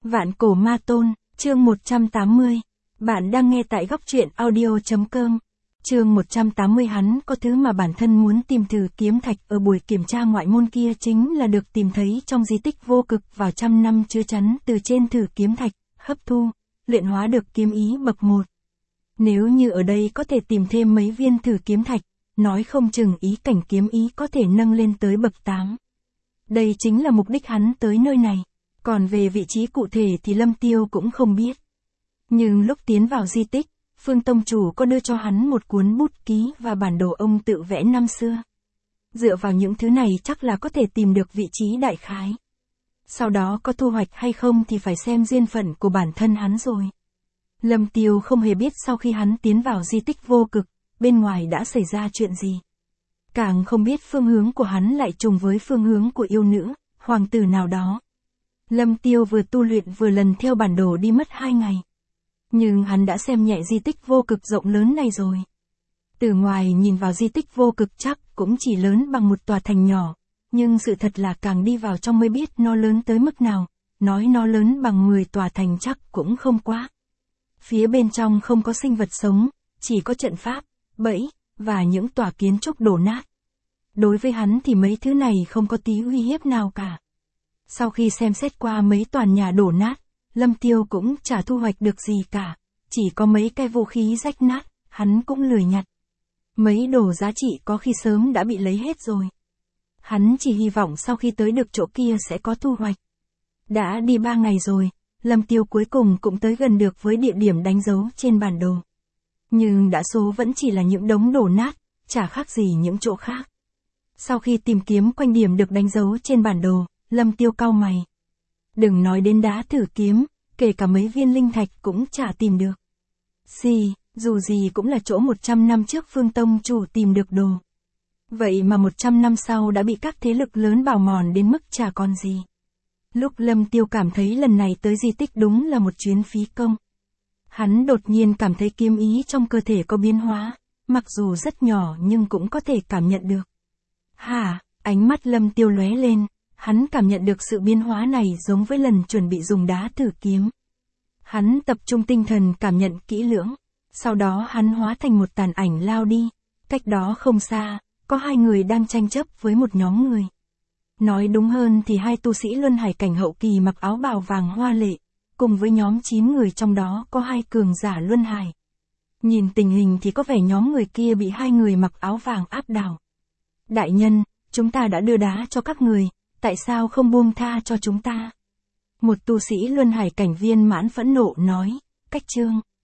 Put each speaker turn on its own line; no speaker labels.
Vạn cổ ma tôn, chương 180. Bạn đang nghe tại góc truyện audio.com. Chương 180. Hắn có thứ mà bản thân muốn tìm thử kiếm thạch ở buổi kiểm tra ngoại môn kia chính là được tìm thấy trong di tích vô cực vào trăm năm chứa chắn từ trên thử kiếm thạch, hấp thu, luyện hóa được kiếm ý bậc 1. Nếu như ở đây có thể tìm thêm mấy viên thử kiếm thạch, nói không chừng ý cảnh kiếm ý có thể nâng lên tới bậc 8. Đây chính là mục đích hắn tới nơi này. Còn về vị trí cụ thể thì Lâm Tiêu cũng không biết. Nhưng lúc tiến vào di tích, Phương Tông Chủ có đưa cho hắn một cuốn bút ký và bản đồ ông tự vẽ năm xưa. Dựa vào những thứ này chắc là có thể tìm được vị trí đại khái. Sau đó có thu hoạch hay không thì phải xem duyên phận của bản thân hắn rồi. Lâm Tiêu không hề biết sau khi hắn tiến vào di tích vô cực, bên ngoài đã xảy ra chuyện gì. Càng không biết phương hướng của hắn lại trùng với phương hướng của yêu nữ, hoàng tử nào đó. Lâm Tiêu vừa tu luyện vừa lần theo bản đồ đi mất 2 ngày. Nhưng hắn đã xem nhẹ di tích vô cực rộng lớn này rồi. Từ ngoài nhìn vào di tích vô cực chắc cũng chỉ lớn bằng một tòa thành nhỏ. Nhưng sự thật là càng đi vào trong mới biết nó lớn tới mức nào. Nói nó lớn bằng 10 tòa thành chắc cũng không quá. Phía bên trong không có sinh vật sống, chỉ có trận pháp, bẫy, và những tòa kiến trúc đổ nát. Đối với hắn thì mấy thứ này không có tí uy hiếp nào cả. Sau khi xem xét qua mấy tòa nhà đổ nát, Lâm Tiêu cũng chả thu hoạch được gì cả, chỉ có mấy cái vũ khí rách nát, hắn cũng lười nhặt. Mấy đồ giá trị có khi sớm đã bị lấy hết rồi. Hắn chỉ hy vọng sau khi tới được chỗ kia sẽ có thu hoạch. Đã đi 3 ngày rồi, Lâm Tiêu cuối cùng cũng tới gần được với địa điểm đánh dấu trên bản đồ. Nhưng đa số vẫn chỉ là những đống đổ nát, chả khác gì những chỗ khác. Sau khi tìm kiếm quanh điểm được đánh dấu trên bản đồ, Lâm Tiêu cau mày. Đừng nói đến đá thử kiếm, kể cả mấy viên linh thạch cũng chả tìm được. Dù gì cũng là chỗ 100 năm trước Phương Tông Chủ tìm được đồ. Vậy mà 100 năm sau đã bị các thế lực lớn bào mòn đến mức chả còn gì. Lúc Lâm Tiêu cảm thấy lần này tới di tích đúng là một chuyến phí công. Hắn đột nhiên cảm thấy kiếm ý trong cơ thể có biến hóa, mặc dù rất nhỏ nhưng cũng có thể cảm nhận được. Ánh mắt Lâm Tiêu lóe lên. Hắn cảm nhận được sự biến hóa này giống với lần chuẩn bị dùng đá thử kiếm. Hắn tập trung tinh thần cảm nhận kỹ lưỡng. Sau đó hắn hóa thành một tàn ảnh lao đi. Cách đó không xa, có 2 người đang tranh chấp với một nhóm người. Nói đúng hơn thì 2 tu sĩ luân hải cảnh hậu kỳ mặc áo bào vàng hoa lệ. Cùng với nhóm 9 người trong đó có 2 cường giả luân hải. Nhìn tình hình thì có vẻ nhóm người kia bị 2 người mặc áo vàng áp đảo. Đại nhân, chúng ta đã đưa đá cho các người. Tại sao không buông tha cho chúng ta? Một tu sĩ luân hải cảnh viên mãn phẫn nộ nói, cách chương.